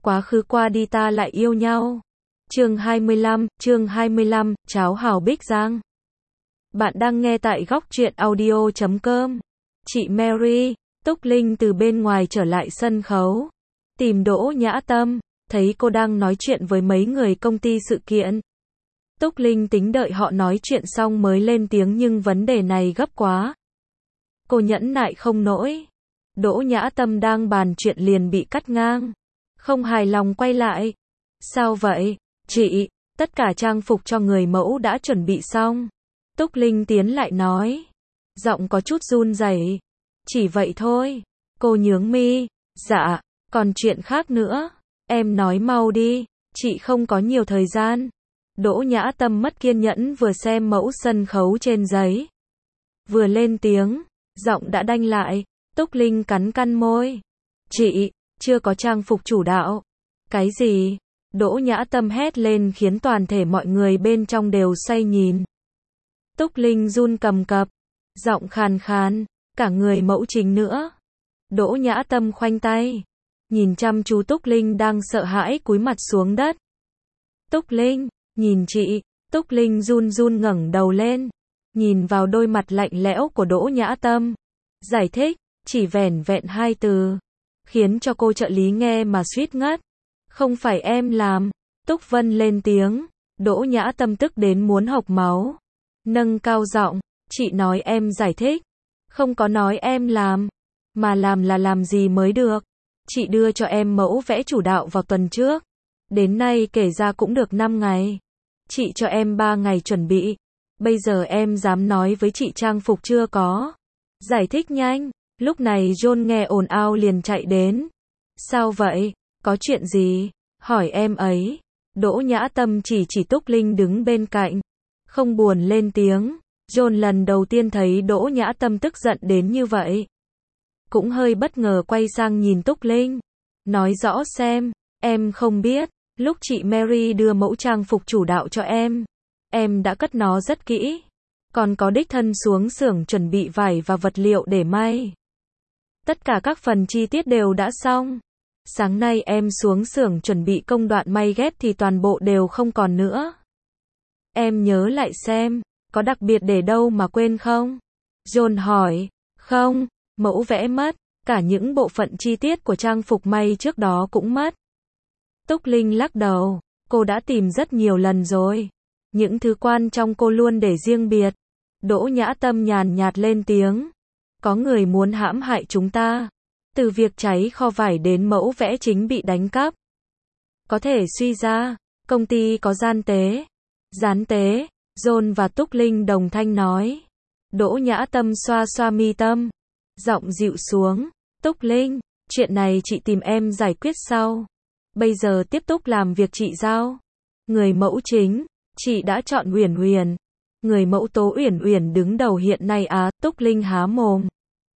Quá khứ qua đi ta lại yêu nhau. Chương 25, Cháo Hào Bích Giang. Bạn đang nghe tại góc truyện audio.com. Chị Mary, Túc Linh từ bên ngoài trở lại sân khấu. Tìm Đỗ Nhã Tâm, thấy cô đang nói chuyện với mấy người công ty sự kiện. Túc Linh tính đợi họ nói chuyện xong mới lên tiếng nhưng vấn đề này gấp quá. Cô nhẫn nại không nổi. Đỗ Nhã Tâm đang bàn chuyện liền bị cắt ngang. Không hài lòng quay lại. Sao vậy? Chị, tất cả trang phục cho người mẫu đã chuẩn bị xong. Túc Linh tiến lại nói. Giọng có chút run rẩy. Chỉ vậy thôi. Cô nhướng mi. Dạ, còn chuyện khác nữa. Em nói mau đi, chị không có nhiều thời gian. Đỗ Nhã Tâm mất kiên nhẫn vừa xem mẫu sân khấu trên giấy. Vừa lên tiếng, giọng đã đanh lại. Túc Linh cắn môi. Chị, chưa có trang phục chủ đạo. Cái gì? Đỗ Nhã Tâm hét lên khiến toàn thể mọi người bên trong đều say nhìn. Túc Linh run cầm cập, giọng khàn khàn, cả người mẫu chính nữa. Đỗ Nhã Tâm khoanh tay, nhìn chăm chú Túc Linh đang sợ hãi cúi mặt xuống đất. Túc Linh, nhìn chị. Túc Linh run run ngẩng đầu lên, nhìn vào đôi mặt lạnh lẽo của Đỗ Nhã Tâm. Giải thích, chỉ vẻn vẹn 2 từ, khiến cho cô trợ lý nghe mà suýt ngất. Không phải em làm. Túc Vân lên tiếng. Đỗ Nhã Tâm tức đến muốn hộc máu. Nâng cao giọng, chị nói em giải thích. Không có nói em làm. Mà làm là làm gì mới được. Chị đưa cho em mẫu vẽ chủ đạo vào tuần trước. Đến nay kể ra cũng được 5 ngày. Chị cho em 3 ngày chuẩn bị. Bây giờ em dám nói với chị trang phục chưa có. Giải thích nhanh. Lúc này John nghe ồn ào liền chạy đến. Sao vậy? Có chuyện gì? Hỏi em ấy. Đỗ Nhã Tâm chỉ Túc Linh đứng bên cạnh. Không buồn lên tiếng. John lần đầu tiên thấy Đỗ Nhã Tâm tức giận đến như vậy. Cũng hơi bất ngờ quay sang nhìn Túc Linh. Nói rõ xem. Em không biết. Lúc chị Mary đưa mẫu trang phục chủ đạo cho em đã cất nó rất kỹ. Còn có đích thân xuống xưởng chuẩn bị vải và vật liệu để may. Tất cả các phần chi tiết đều đã xong. Sáng nay em xuống xưởng chuẩn bị công đoạn may ghép thì toàn bộ đều không còn nữa. Em nhớ lại xem, có đặc biệt để đâu mà quên không? John hỏi. Không, mẫu vẽ mất, cả những bộ phận chi tiết của trang phục may trước đó cũng mất. Túc Linh lắc đầu, cô đã tìm rất nhiều lần rồi. Những thứ quan trọng cô luôn để riêng biệt. Đỗ Nhã Tâm nhàn nhạt lên tiếng. Có người muốn hãm hại chúng ta. Từ việc cháy kho vải đến mẫu vẽ chính bị đánh cắp. Có thể suy ra, công ty có gian tế. Gián tế, John và Túc Linh đồng thanh nói. Đỗ Nhã Tâm xoa xoa mi tâm. Giọng dịu xuống. Túc Linh, chuyện này chị tìm em giải quyết sau. Bây giờ tiếp tục làm việc chị giao. Người mẫu chính, chị đã chọn Uyển Uyển. Người mẫu tố Uyển Uyển đứng đầu hiện nay á. Túc Linh há mồm.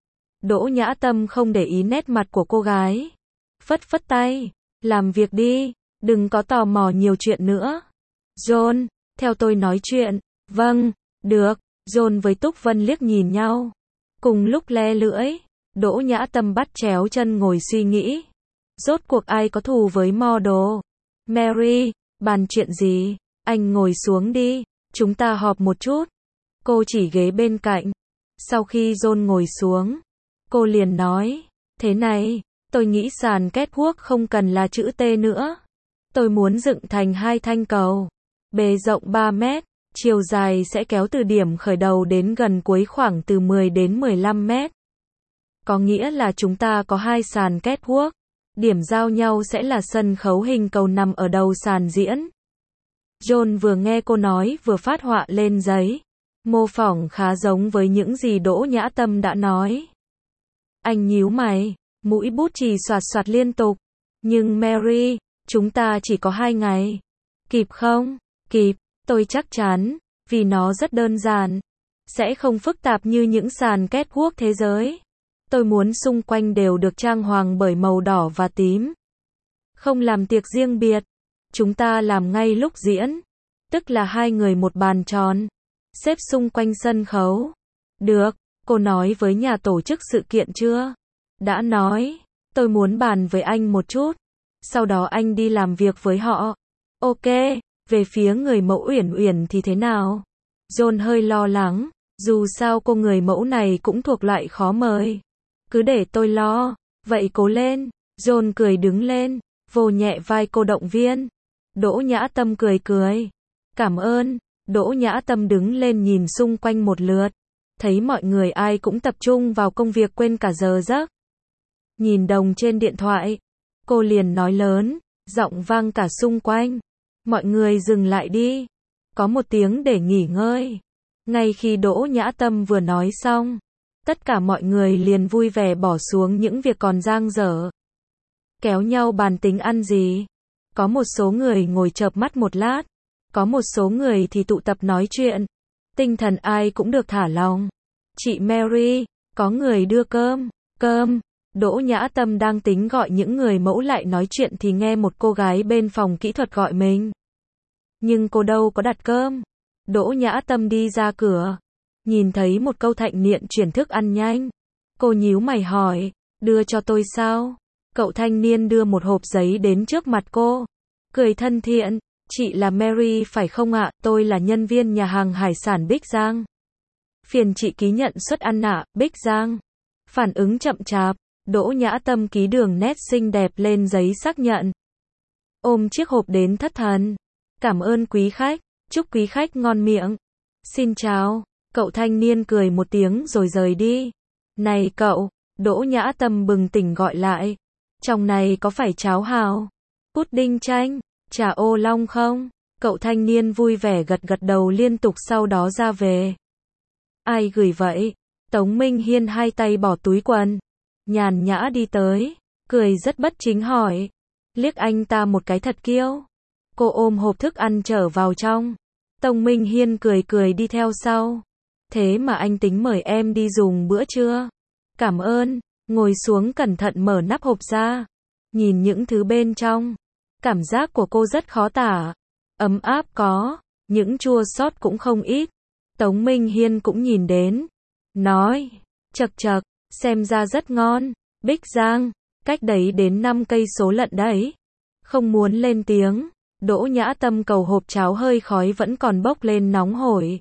Đỗ Nhã Tâm không để ý nét mặt của cô gái. Phất phất tay. Làm việc đi. Đừng có tò mò nhiều chuyện nữa. John, theo tôi nói chuyện. Vâng, được. John với Túc Vân liếc nhìn nhau. Cùng lúc le lưỡi. Đỗ Nhã Tâm bắt chéo chân ngồi suy nghĩ. Rốt cuộc ai có thù với model? Mary, bàn chuyện gì? Anh ngồi xuống đi. Chúng ta họp một chút. Cô chỉ ghế bên cạnh. Sau khi John ngồi xuống, cô liền nói. Thế này, tôi nghĩ sàn catwalk không cần là chữ T nữa. Tôi muốn dựng thành 2 thanh cầu. Bề rộng 3 mét, chiều dài sẽ kéo từ điểm khởi đầu đến gần cuối khoảng từ 10 đến 15 mét. Có nghĩa là chúng ta có 2 sàn catwalk. Điểm giao nhau sẽ là sân khấu hình cầu nằm ở đầu sàn diễn. John vừa nghe cô nói vừa phát họa lên giấy. Mô phỏng khá giống với những gì Đỗ Nhã Tâm đã nói. Anh nhíu mày, mũi bút chì xoạt xoạt liên tục. Nhưng Mary, chúng ta chỉ có 2 ngày. Kịp không? Kịp, tôi chắc chắn, vì nó rất đơn giản. Sẽ không phức tạp như những sàn catwalk thế giới. Tôi muốn xung quanh đều được trang hoàng bởi màu đỏ và tím. Không làm tiệc riêng biệt. Chúng ta làm ngay lúc diễn. Tức là 2 người một bàn tròn. Xếp xung quanh sân khấu. Được, cô nói với nhà tổ chức sự kiện chưa? Đã nói, tôi muốn bàn với anh một chút. sau đó anh đi làm việc với họ. Ok, về phía người mẫu Uyển Uyển thì thế nào? John hơi lo lắng, dù sao cô người mẫu này cũng thuộc loại khó mời. Cứ để tôi lo, vậy cố lên. John cười đứng lên, vồ nhẹ vai cô động viên. Đỗ Nhã Tâm cười cười. Cảm ơn. Đỗ Nhã Tâm đứng lên nhìn xung quanh một lượt. Thấy mọi người ai cũng tập trung vào công việc quên cả giờ giấc. Nhìn đồng trên điện thoại, cô liền nói lớn, giọng vang cả xung quanh. Mọi người dừng lại đi. Có một tiếng để nghỉ ngơi. Ngay khi Đỗ Nhã Tâm vừa nói xong, tất cả mọi người liền vui vẻ bỏ xuống những việc còn dang dở. Kéo nhau bàn tính ăn gì. Có một số người ngồi chợp mắt một lát. Có một số người thì tụ tập nói chuyện. Tinh thần ai cũng được thả lỏng. Chị Mary, có người đưa cơm. Cơm. Đỗ Nhã Tâm đang tính gọi những người mẫu lại nói chuyện thì nghe một cô gái bên phòng kỹ thuật gọi mình. Nhưng cô đâu có đặt cơm. Đỗ Nhã Tâm đi ra cửa. Nhìn thấy một câu Thạnh Niên chuyển thức ăn nhanh. Cô nhíu mày hỏi, đưa cho tôi sao? Cậu thanh niên đưa một hộp giấy đến trước mặt cô. Cười thân thiện, chị là Mary phải không ạ? Tôi là nhân viên nhà hàng hải sản Bích Giang. Phiền chị ký nhận suất ăn ạ, Bích Giang. Phản ứng chậm chạp, Đỗ Nhã Tâm ký đường nét xinh đẹp lên giấy xác nhận. Ôm chiếc hộp đến thất thần. Cảm ơn quý khách, chúc quý khách ngon miệng. Xin chào, cậu thanh niên cười một tiếng rồi rời đi. Này cậu, Đỗ Nhã Tâm bừng tỉnh gọi lại. Trong này có phải cháo hào, pudding chanh, trà ô long không? Cậu thanh niên vui vẻ gật gật đầu liên tục sau đó ra về. Ai gửi vậy? Tống Minh Hiên hai tay bỏ túi quần, nhàn nhã đi tới, cười rất bất chính hỏi. Liếc anh ta một cái thật kiêu. Cô ôm hộp thức ăn trở vào trong. Tống Minh Hiên cười cười đi theo sau. Thế mà anh tính mời em đi dùng bữa trưa. Cảm ơn. Ngồi xuống cẩn thận mở nắp hộp ra. Nhìn những thứ bên trong. Cảm giác của cô rất khó tả. Ấm áp có, những chua xót cũng không ít. Tống Minh Hiên cũng nhìn đến. Nói, chậc chậc, xem ra rất ngon. Bích Giang, cách đấy đến 5 cây số lận đấy. Không muốn lên tiếng. Đỗ Nhã Tâm cầu hộp cháo hơi khói vẫn còn bốc lên nóng hổi.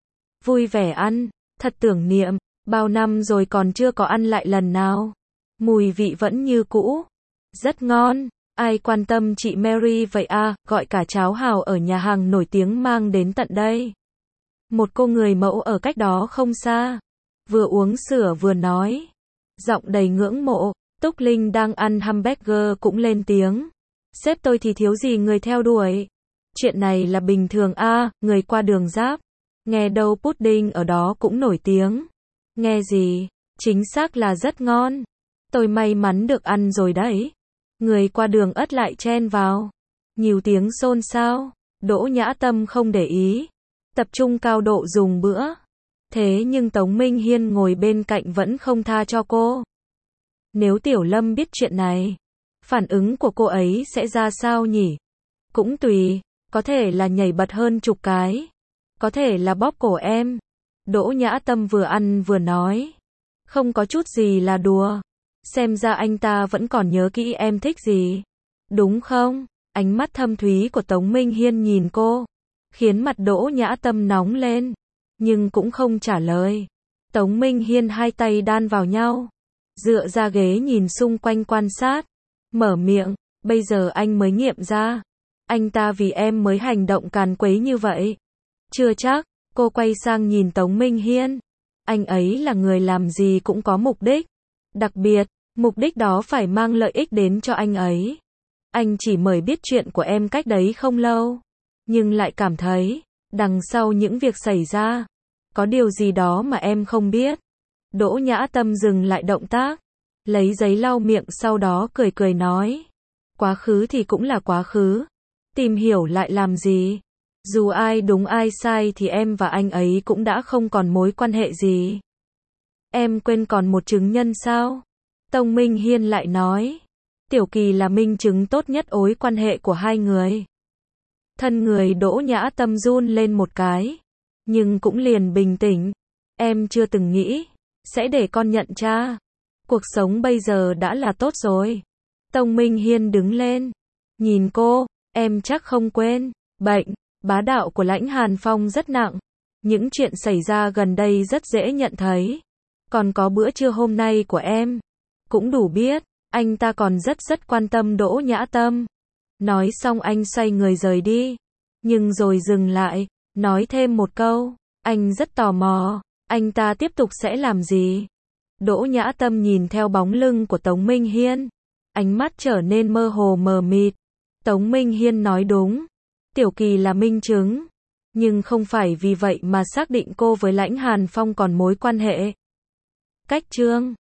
Vui vẻ ăn, thật tưởng niệm, bao năm rồi còn chưa có ăn lại lần nào. Mùi vị vẫn như cũ. Rất ngon, ai quan tâm chị Mary vậy à, gọi cả cháo hào ở nhà hàng nổi tiếng mang đến tận đây. Một cô người mẫu ở cách đó không xa. Vừa uống sữa vừa nói. Giọng đầy ngưỡng mộ, Túc Linh đang ăn hamburger cũng lên tiếng. Sếp tôi thì thiếu gì người theo đuổi. Chuyện này là bình thường à, người qua đường giáp. Nghe đâu pudding ở đó cũng nổi tiếng. Nghe gì, chính xác là rất ngon. Tôi may mắn được ăn rồi đấy. Người qua đường ất lại chen vào. Nhiều tiếng xôn xao. Đỗ Nhã Tâm không để ý. Tập trung cao độ dùng bữa. Thế nhưng Tống Minh Hiên ngồi bên cạnh vẫn không tha cho cô. Nếu Tiểu Lâm biết chuyện này, phản ứng của cô ấy sẽ ra sao nhỉ? Cũng tùy, có thể là nhảy bật hơn chục cái. Có thể là bóp cổ em. Đỗ Nhã Tâm vừa ăn vừa nói. Không có chút gì là đùa. Xem ra anh ta vẫn còn nhớ kỹ em thích gì. Đúng không? Ánh mắt thâm thúy của Tống Minh Hiên nhìn cô, khiến mặt Đỗ Nhã Tâm nóng lên. Nhưng cũng không trả lời. Tống Minh Hiên hai tay đan vào nhau. Dựa ra ghế nhìn xung quanh quan sát. Mở miệng, bây giờ anh mới nghiệm ra. Anh ta vì em mới hành động càn quấy như vậy. Chưa chắc, cô quay sang nhìn Tống Minh Hiên. Anh ấy là người làm gì cũng có mục đích. Đặc biệt, mục đích đó phải mang lợi ích đến cho anh ấy. Anh chỉ mới biết chuyện của em cách đấy không lâu. Nhưng lại cảm thấy, đằng sau những việc xảy ra, có điều gì đó mà em không biết. Đỗ Nhã Tâm dừng lại động tác, lấy giấy lau miệng sau đó cười cười nói. Quá khứ thì cũng là quá khứ. Tìm hiểu lại làm gì? Dù ai đúng ai sai thì em và anh ấy cũng đã không còn mối quan hệ gì. Em quên còn một chứng nhân sao? Tống Minh Hiên lại nói. Tiểu Kỳ là minh chứng tốt nhất mối quan hệ của hai người. Thân người Đỗ Nhã Tâm run lên một cái. Nhưng cũng liền bình tĩnh. Em chưa từng nghĩ sẽ để con nhận cha. Cuộc sống bây giờ đã là tốt rồi. Tống Minh Hiên đứng lên. Nhìn cô, em chắc không quên. Bệnh, bá đạo của Lãnh Hàn Phong rất nặng. Những chuyện xảy ra gần đây rất dễ nhận thấy. Còn có bữa trưa hôm nay của em. Cũng đủ biết, anh ta còn rất quan tâm Đỗ Nhã Tâm. Nói xong anh xoay người rời đi. Nhưng rồi dừng lại, nói thêm một câu. Anh rất tò mò, anh ta tiếp tục sẽ làm gì? Đỗ Nhã Tâm nhìn theo bóng lưng của Tống Minh Hiên. Ánh mắt trở nên mơ hồ mờ mịt. Tống Minh Hiên nói đúng. Tiểu Kỳ là minh chứng. Nhưng không phải vì vậy mà xác định cô với Lãnh Hàn Phong còn mối quan hệ. Cách chương